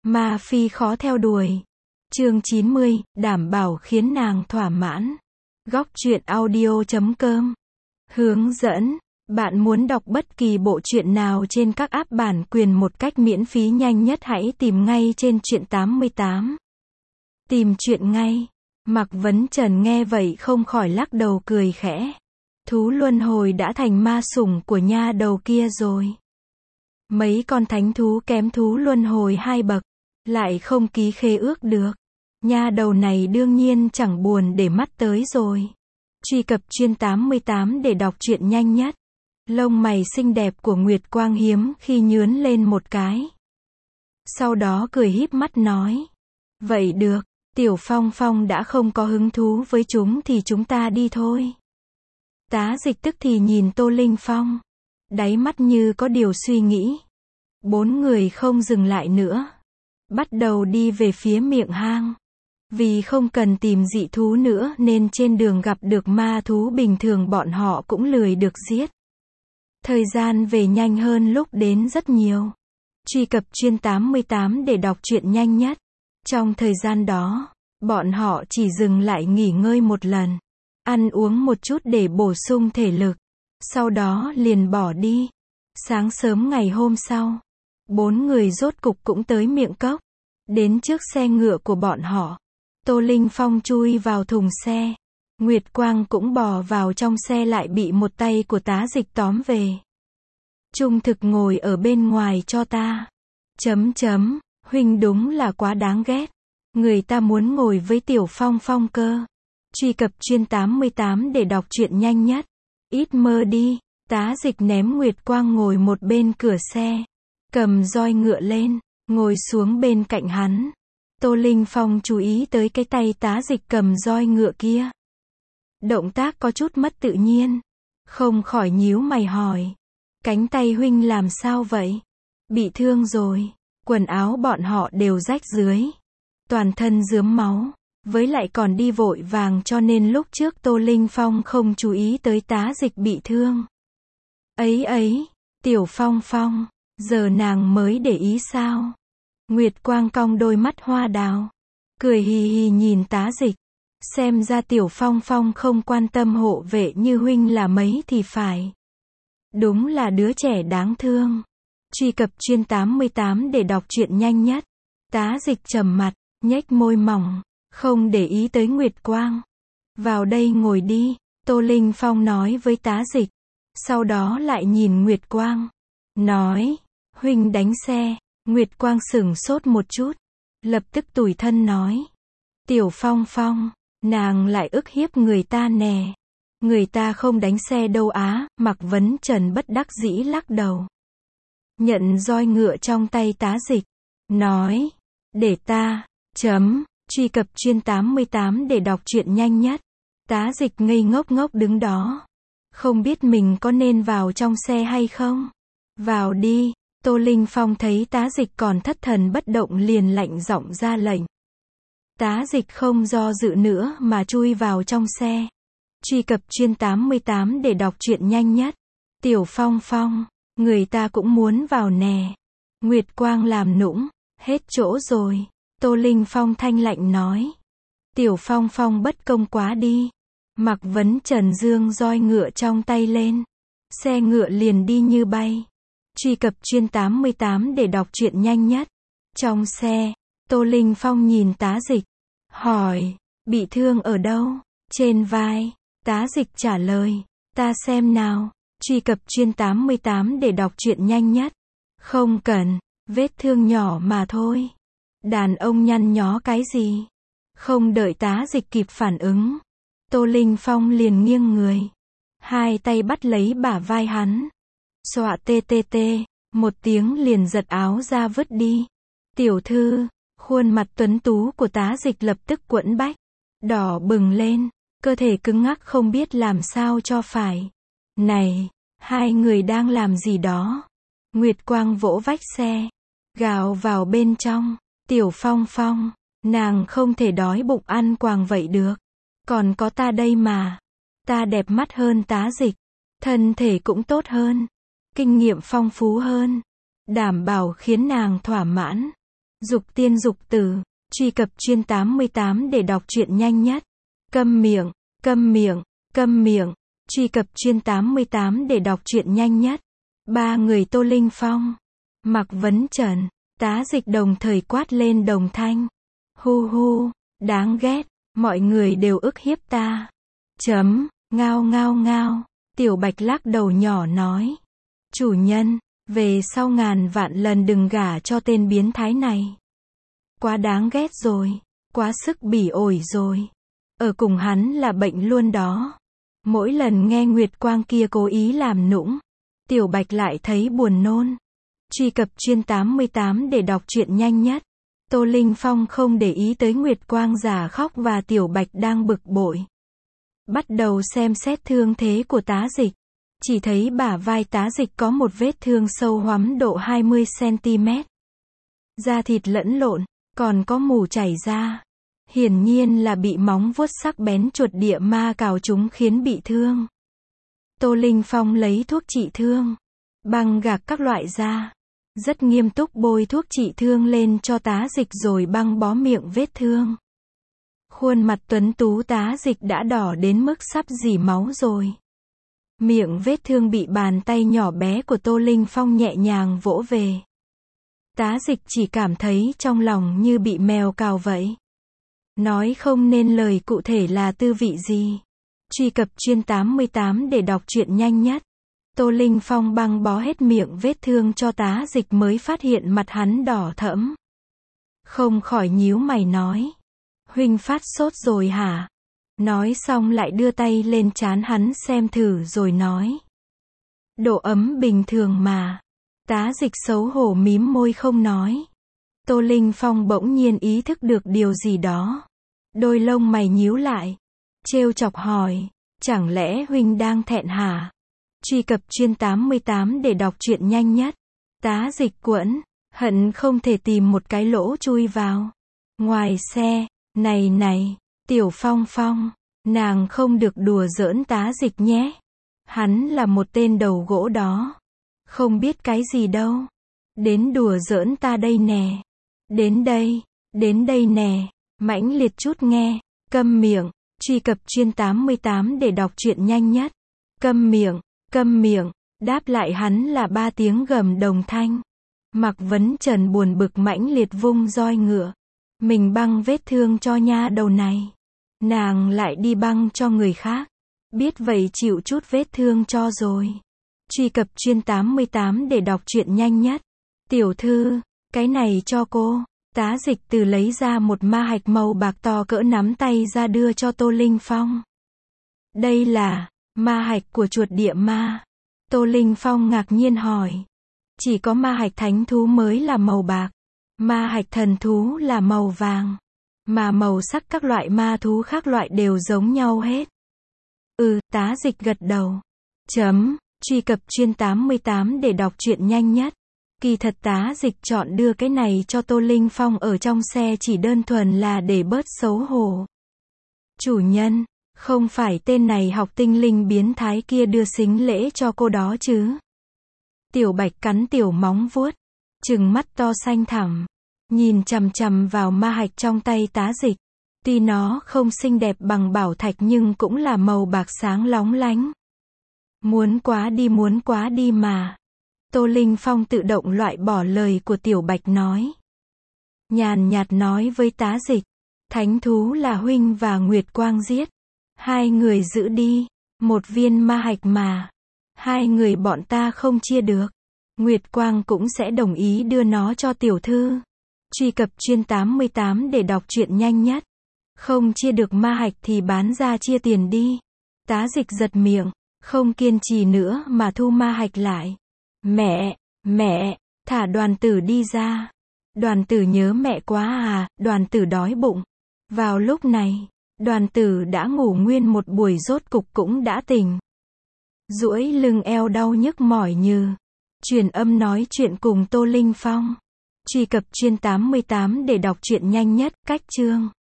Ma phi khó theo đuổi. Chương 90, đảm bảo khiến nàng thỏa mãn. Góc truyện audio.com. Hướng dẫn. Bạn muốn đọc bất kỳ bộ truyện nào trên các app bản quyền một cách miễn phí nhanh nhất, hãy tìm ngay trên Truyện 88. Tìm truyện ngay. Mạc Vấn Trần nghe vậy không khỏi lắc đầu cười khẽ. Thú luân hồi đã thành ma sủng của nha đầu kia rồi. Mấy con thánh thú kém thú luân hồi 2 bậc, lại không ký khế ước được. Nha đầu này đương nhiên chẳng buồn để mắt tới rồi. Truy cập Truyện 88 để đọc truyện nhanh nhất. Lông mày xinh đẹp của Nguyệt Quang hiếm khi nhướn lên một cái. Sau đó cười híp mắt nói. Vậy được, Tiểu Phong Phong đã không có hứng thú với chúng thì chúng ta đi thôi. Tá Dịch tức thì nhìn Tô Linh Phong. Đáy mắt như có điều suy nghĩ. 4 người không dừng lại nữa. Bắt đầu đi về phía miệng hang. Vì không cần tìm dị thú nữa nên trên đường gặp được ma thú bình thường bọn họ cũng lười được giết. Thời gian về nhanh hơn lúc đến rất nhiều. Truy cập Truyện 88 để đọc truyện nhanh nhất. Trong thời gian đó, bọn họ chỉ dừng lại nghỉ ngơi một lần. Ăn uống một chút để bổ sung thể lực. Sau đó liền bỏ đi. Sáng sớm ngày hôm sau, 4 người rốt cục cũng tới miệng cốc. Đến trước xe ngựa của bọn họ. Tô Linh Phong chui vào thùng xe. Nguyệt Quang cũng bò vào trong xe lại bị một tay của Tá Dịch tóm về. Trung thực ngồi ở bên ngoài cho ta. Huynh đúng là quá đáng ghét. Người ta muốn ngồi với Tiểu Phong Phong cơ. Truy cập Truyện 88 để đọc truyện nhanh nhất. Ít mơ đi. Tá Dịch ném Nguyệt Quang ngồi một bên cửa xe. Cầm roi ngựa lên, ngồi xuống bên cạnh hắn. Tô Linh Phong chú ý tới cái tay Tá Dịch cầm roi ngựa kia. Động tác có chút mất tự nhiên. Không khỏi nhíu mày hỏi. Cánh tay huynh làm sao vậy? Bị thương rồi. Quần áo bọn họ đều rách dưới. Toàn thân rướm máu. Với lại còn đi vội vàng cho nên lúc trước Tô Linh Phong không chú ý tới Tá Dịch bị thương. Ấy, Tiểu Phong Phong, giờ nàng mới để ý sao? Nguyệt Quang cong đôi mắt hoa đào. Cười hì hì nhìn Tá Dịch. Xem ra Tiểu Phong Phong không quan tâm hộ vệ như huynh là mấy thì phải. Đúng là đứa trẻ đáng thương. Truy cập Truyện 88 để đọc truyện nhanh nhất. Tá Dịch trầm mặt, nhếch môi mỏng, không để ý tới Nguyệt Quang. Vào đây ngồi đi, Tô Linh Phong nói với Tá Dịch. Sau đó lại nhìn Nguyệt Quang. Nói, huynh đánh xe. Nguyệt Quang sửng sốt một chút. Lập tức tủi thân nói. Tiểu Phong Phong, nàng lại ức hiếp người ta nè. Người ta không đánh xe đâu á. Mạc Vấn Trần bất đắc dĩ lắc đầu. Nhận roi ngựa trong tay Tá Dịch. Nói, để ta, truy cập Truyện 88 để đọc truyện nhanh nhất. Tá Dịch ngây ngốc đứng đó. Không biết mình có nên vào trong xe hay không? Vào đi. Tô Linh Phong thấy Tá Dịch còn thất thần bất động liền lạnh giọng ra lệnh. Tá Dịch không do dự nữa mà chui vào trong xe. Truy cập Truyện 88 để đọc truyện nhanh nhất. Tiểu Phong Phong, người ta cũng muốn vào nè. Nguyệt Quang làm nũng, hết chỗ rồi. Tô Linh Phong thanh lạnh nói. Tiểu Phong Phong bất công quá đi. Mạc Vấn Trần dương roi ngựa trong tay lên. Xe ngựa liền đi như bay. Truy cập Truyện 88 để đọc truyện nhanh nhất. Trong xe, Tô Linh Phong nhìn Tá Dịch. Hỏi, bị thương ở đâu? Trên vai. Tá Dịch trả lời. Ta xem nào. Truy cập Truyện 88 để đọc truyện nhanh nhất. Không cần, vết thương nhỏ mà thôi. Đàn ông nhăn nhó cái gì? Không đợi Tá Dịch kịp phản ứng. Tô Linh Phong liền nghiêng người. Hai tay bắt lấy bả vai hắn. Xọa tê, một tiếng liền giật áo ra vứt đi. Tiểu thư, khuôn mặt tuấn tú của Tá Dịch lập tức quẫn bách. Đỏ bừng lên, cơ thể cứng ngắc không biết làm sao cho phải. Này, hai người đang làm gì đó? Nguyệt Quang vỗ vách xe. Gào vào bên trong. Tiểu Phong Phong, nàng không thể đói bụng ăn quàng vậy được. Còn có ta đây mà. Ta đẹp mắt hơn Tá Dịch. Thân thể cũng tốt hơn. Kinh nghiệm phong phú hơn. Đảm bảo khiến nàng thỏa mãn. Dục tiên dục tử. Truy cập chuyên 88 để đọc truyện nhanh nhất. Câm miệng, câm miệng, câm miệng. Truy cập chuyên 88 để đọc truyện nhanh nhất. Ba người Tô Linh Phong, Mạc Vấn Trần, Tá Dịch đồng thời quát lên đồng thanh. Hu hu, đáng ghét, mọi người đều ức hiếp ta. Ngao ngao ngao. Tiểu Bạch lắc đầu nhỏ nói. Chủ nhân, về sau ngàn vạn lần đừng gả cho tên biến thái này. Quá đáng ghét rồi, quá sức bỉ ổi rồi. Ở cùng hắn là bệnh luôn đó. Mỗi lần nghe Nguyệt Quang kia cố ý làm nũng, Tiểu Bạch lại thấy buồn nôn. Truy cập chuyên 88 để đọc truyện nhanh nhất. Tô Linh Phong không để ý tới Nguyệt Quang giả khóc và Tiểu Bạch đang bực bội. Bắt đầu xem xét thương thế của Tá Dịch. Chỉ thấy bả vai Tá Dịch có một vết thương sâu hoắm độ 20 cm. Da thịt lẫn lộn, còn có mủ chảy ra. Hiển nhiên là bị móng vuốt sắc bén chuột địa ma cào chúng khiến bị thương. Tô Linh Phong lấy thuốc trị thương, băng gạc các loại ra. Rất nghiêm túc bôi thuốc trị thương lên cho Tá Dịch rồi băng bó miệng vết thương. Khuôn mặt tuấn tú Tá Dịch đã đỏ đến mức sắp rỉ máu rồi. Miệng vết thương bị bàn tay nhỏ bé của Tô Linh Phong nhẹ nhàng vỗ về. Tá Dịch chỉ cảm thấy trong lòng như bị mèo cào vậy. Nói không nên lời cụ thể là tư vị gì. Truy cập chuyên 88 để đọc truyện nhanh nhất. Tô Linh Phong băng bó hết miệng vết thương cho Tá Dịch mới phát hiện mặt hắn đỏ thẫm. Không khỏi nhíu mày nói. Huynh phát sốt rồi hả? Nói xong lại đưa tay lên trán hắn xem thử rồi nói. Độ ấm bình thường mà. Tá Dịch xấu hổ mím môi không nói. Tô Linh Phong bỗng nhiên ý thức được điều gì đó. Đôi lông mày nhíu lại. Trêu chọc hỏi. Chẳng lẽ huynh đang thẹn hả? Truy cập chuyên 88 để đọc truyện nhanh nhất. Tá Dịch quẫn, hận không thể tìm một cái lỗ chui vào. Ngoài xe, này, Tiểu Phong Phong, nàng không được đùa giỡn Tá Dịch nhé. Hắn là một tên đầu gỗ đó. Không biết cái gì đâu. Đến đùa giỡn ta đây nè. Đến đây nè. Mãnh liệt chút nghe. Câm miệng. Truy cập chuyên 88 để đọc truyện nhanh nhất. Câm miệng. Đáp lại hắn là 3 tiếng gầm đồng thanh. Mạc Vấn Trần buồn bực mãnh liệt vung roi ngựa. Mình băng vết thương cho nha đầu này. Nàng lại đi băng cho người khác. Biết vậy chịu chút vết thương cho rồi. Truy cập chuyên 88 để đọc truyện nhanh nhất. Tiểu thư, cái này cho cô. Tá Dịch từ lấy ra một ma hạch màu bạc to cỡ nắm tay ra đưa cho Tô Linh Phong. Đây là ma hạch của chuột địa ma. Tô Linh Phong ngạc nhiên hỏi. Chỉ có ma hạch thánh thú mới là màu bạc. Ma hạch thần thú là màu vàng. Mà màu sắc các loại ma thú khác loại đều giống nhau hết. Tá Dịch gật đầu. Truy cập chuyên 88 để đọc truyện nhanh nhất. Kỳ thật Tá Dịch chọn đưa cái này cho Tô Linh Phong ở trong xe chỉ đơn thuần là để bớt xấu hổ. Chủ nhân, không phải tên này học tinh linh biến thái kia đưa sính lễ cho cô đó chứ? Tiểu Bạch cắn tiểu móng vuốt, trừng mắt to xanh thẳm, nhìn chằm chằm vào ma hạch trong tay Tá Dịch. Tuy nó không xinh đẹp bằng bảo thạch nhưng cũng là màu bạc sáng lóng lánh. Muốn quá đi mà. Tô Linh Phong tự động loại bỏ lời của Tiểu Bạch nói. Nhàn nhạt nói với Tá Dịch. Thánh thú là huynh và Nguyệt Quang giết. 2 người giữ đi. 1 viên ma hạch mà. 2 người bọn ta không chia được. Nguyệt Quang cũng sẽ đồng ý đưa nó cho tiểu thư. Truy cập chuyên 88 để đọc truyện nhanh nhất. Không chia được ma hạch thì bán ra chia tiền đi. Tá Dịch giật miệng, không kiên trì nữa mà thu ma hạch lại. Mẹ, thả Đoàn Tử đi ra. Đoàn Tử nhớ mẹ quá à? Đoàn Tử đói bụng. Vào lúc này, Đoàn Tử đã ngủ nguyên một buổi rốt cục cũng đã tỉnh. Duỗi lưng eo đau nhức mỏi như. Truyền âm nói chuyện cùng Tô Linh Phong. Truy cập chuyên 88 để đọc truyện nhanh nhất. Cách chương